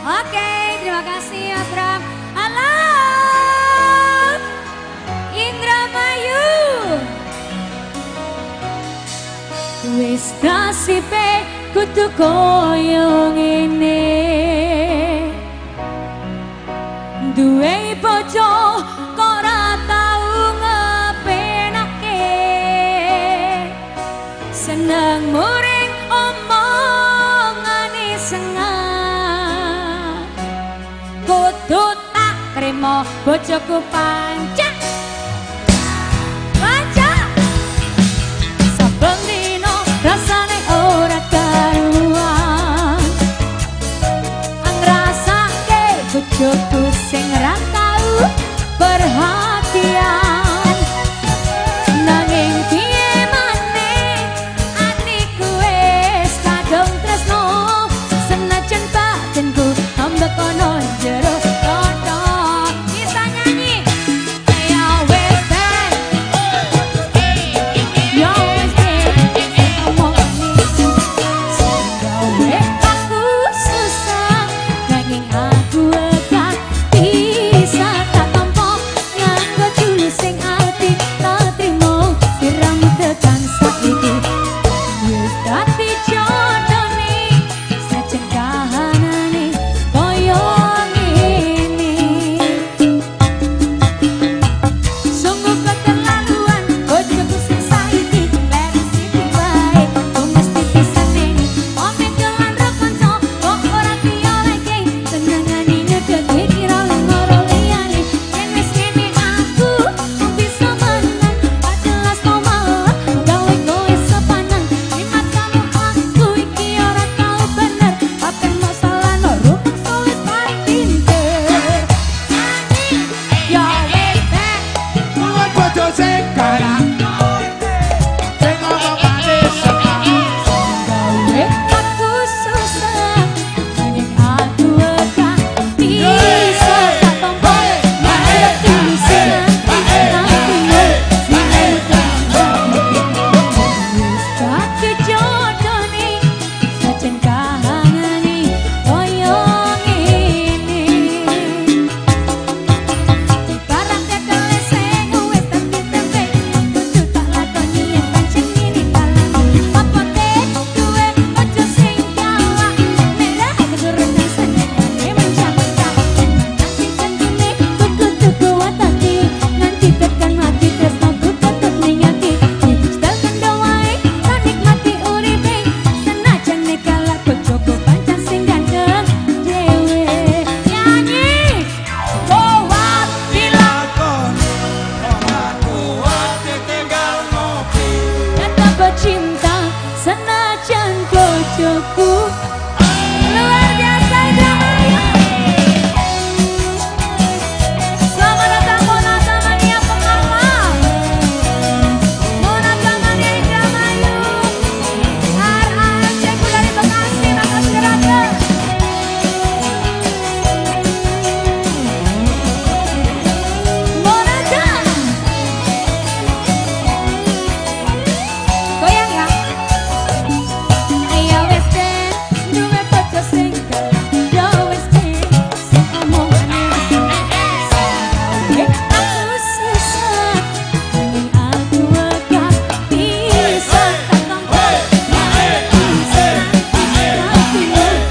Oke, terima kasih Mas Ram. Halo, Indramayu. Wis nasibe kudu koyo ngene, duwe bojo kok ora tau ngepenake, seneng muring omongane sengah, kudu tak krimo bojoku pancak. Rasane ora karuan, ngrasake bojoku sing ra tau perhatian. Nanging piye maneh atiku wis kadung tresno, senajan badanku ambek kono jero dodo. Bisa nyanyi? Ya wis ben, ya wis ben. Aku susah, nanging aku gak bisa tak tampa nganggo tulus sing ati tak trimo siram tekan saiki. Wis dadi jodone sajen kahanane koyo ngene. Sungguh keterlaluan bojoku sing saiki leri siti wae mesti pisane. Omeng dolan ro kanca kok ora diolehke, senengane nyedeki kira loro liyane. Yen wis ngene aku mung bisa menang, gak jelas kok malah gawe kowe sepanan. Limat kamu aku iki ora tau bener, apa masalah no rupuk sulit paling pinter. Ya wis ben, Buat bojo sing garang, sing ngomong manis senang. gawe aku susah, nanging aku gak bisa tak tampa nganggo tulus sing ati tak jodone sajen kahanane koyo ngene. Barang tetel sing wis dadi tempe, kudu tak lakoni yen pancen ngene dalan. Apa teh duwe bojo sing galak, merah keturunan senengane mencak-mencak. Nanti janjine kudu tuku watake, nanti tekan mati tresnoku tetep ning ati. Sedangkan doae tak nikmati uripe, senajan nekala bojoku pancen sing ganteng dhewe. Nyanyi kuat Dilakon, ora kuat ditinggal ngopi. tetap cinta senajan bojoku luar biasa. Indramayu. Selamat datang Mona Tamania Pengamal, Mona Tamania Indramayu, RACku dari Bekasi, makasih Raga. Mona Jam, goyang ya. Ayo wes ben, duwe bojo sing galak. Yo wes ben, sing omongane gawe aku susah, nanging aku gak bisa tak tampa nganggo sing ati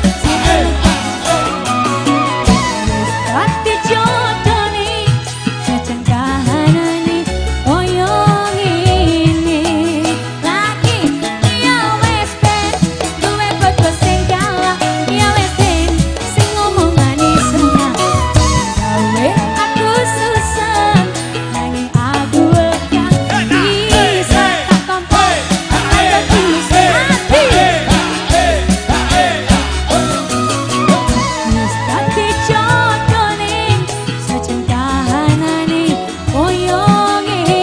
ati jodone sajen kahanane koyo ngene. Lagi ya wes ben, duwe bojo sing galak. Ya wes ben, sing ngomongane senang. Gawe aku susah, nanging aku gak bisa tak tampa nganggo tulus sing ati. Wis dadi jodone sajen kahanane koyo ngene.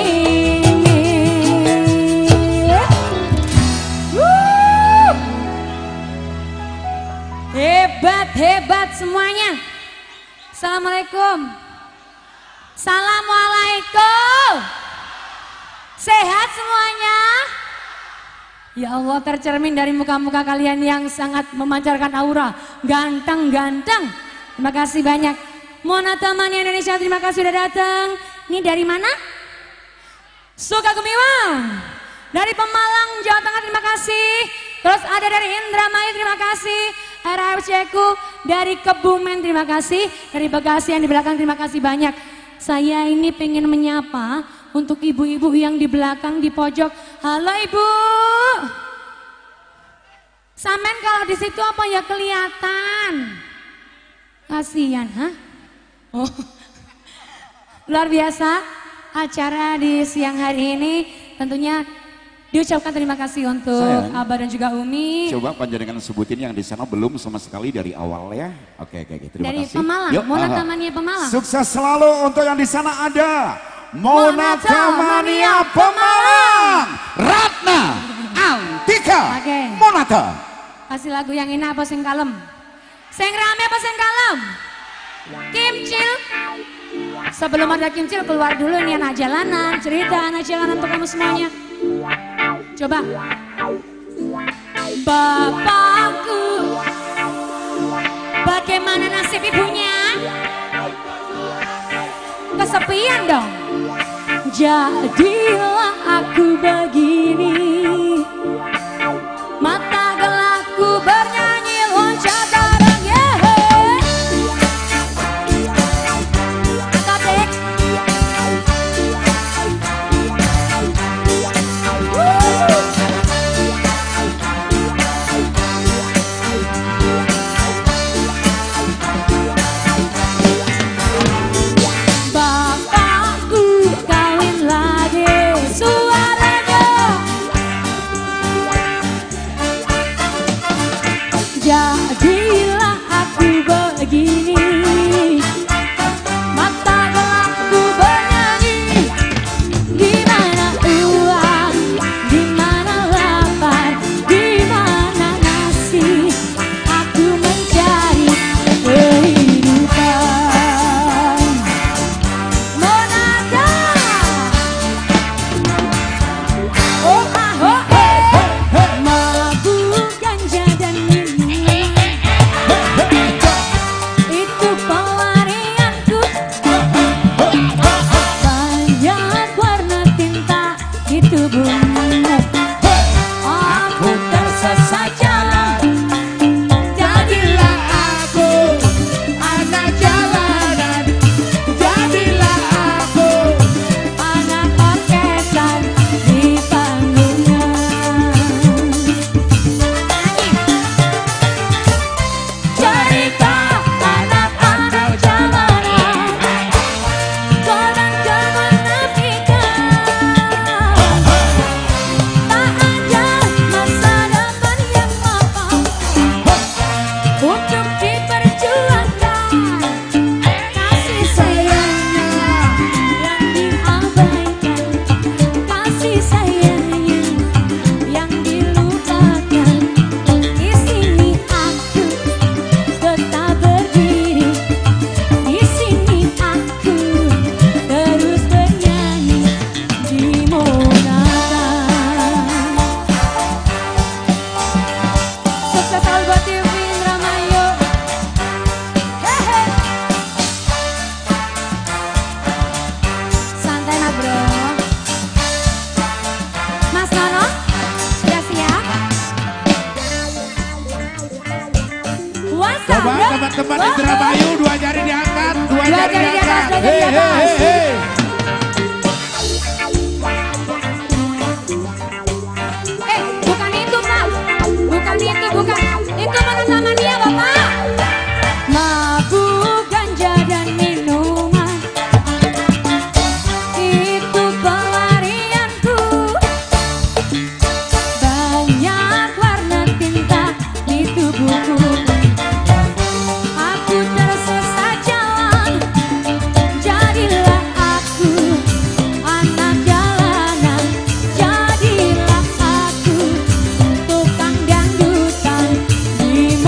Hebat semuanya. Assalamualaikum. Assalamualaikum. Sehat semuanya? Ya Allah, tercermin dari muka-muka kalian yang sangat memancarkan aura. Ganteng-ganteng. Terima kasih banyak. Monata Mania Indonesia, terima kasih sudah datang. Ini dari mana? Sukagumiwang. Dari Pemalang, Jawa Tengah, terima kasih. Terus ada dari Indramayu, terima kasih. RFC-ku dari Kebumen, terima kasih. Dari Bekasi yang di belakang, terima kasih banyak. Saya ini pengen menyapa untuk ibu-ibu yang di belakang, di pojok. Halo ibu. Samen kalau di situ apa ya kelihatan? Kasihan, hah? Oh. Luar biasa acara di siang hari ini tentunya diucapkan terima kasih untuk Sayang, Abah dan juga Umi. Coba panjenengan sebutin yang di sana belum sama sekali dari awal ya. Oke, terima Dari kasih. Pemalang, Monata Mania Pemalang. Sukses selalu untuk yang di sana ada Monata Mania Pemalang, Ratna Antika, Oke. Monata. Kasih lagu yang enak apa sing kalem? Sing rame apa sing kalem? Kimcil. Sebelum ada Kimcil keluar dulu nih anak jalanan, cerita anak jalanan untuk kamu semuanya. Coba. Bapakku, bagaimana nasib ibunya? Kesepian dong. Jadilah aku begini, mata gelapku bernyanyi loncat darah, yeah. Angkat dek. Bapakku kawin lagi, suaranya jadilah aku begini, mata gelapku bernyanyi. Di mana uang, di mana lapar, di mana nasi, aku mencari kehidupan. Monata, oh ah oh mabuk ganja dan minuman, itu pelarianku. Banyak warna tinta di tubuhmu, aku tersesat jalan. Jadilah aku anak jalanan, jadilah aku anak orkesan di panggungan. Cerita anak-anak jalanan, godang kemenafikan. Tak ada masa depan yang lapang untuk diperjuangkan. Kasih sayangnya yang diabaikan, kasih sayangnya yang dilupakan. Di sini aku tetap berdiri, di sini aku terus bernyanyi di Monata. Sukses selalu buat TV Indramayu. Hehe. Santai mas bro. Mas Nono, sudah siap? What's up, Coba bro? teman-teman Wow. Indramayu, dua jari diangkat, dua Dua jari jari di atas, diangkat. dua jari di atas. Hei. Bukan itu Pak, bukan itu, bukan itu Monata Mania Bapak. Mabuk ganja dan minuman, itu pelarianku. Banyak warna tinta di tubuhku, aku tersesat jalan. Jadilah aku anak jalanan, jadilah aku tukang dangdutan di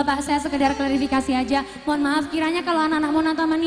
Bapak, saya sekedar klarifikasi aja. Mohon maaf kiranya kalau anak-anak mau nonton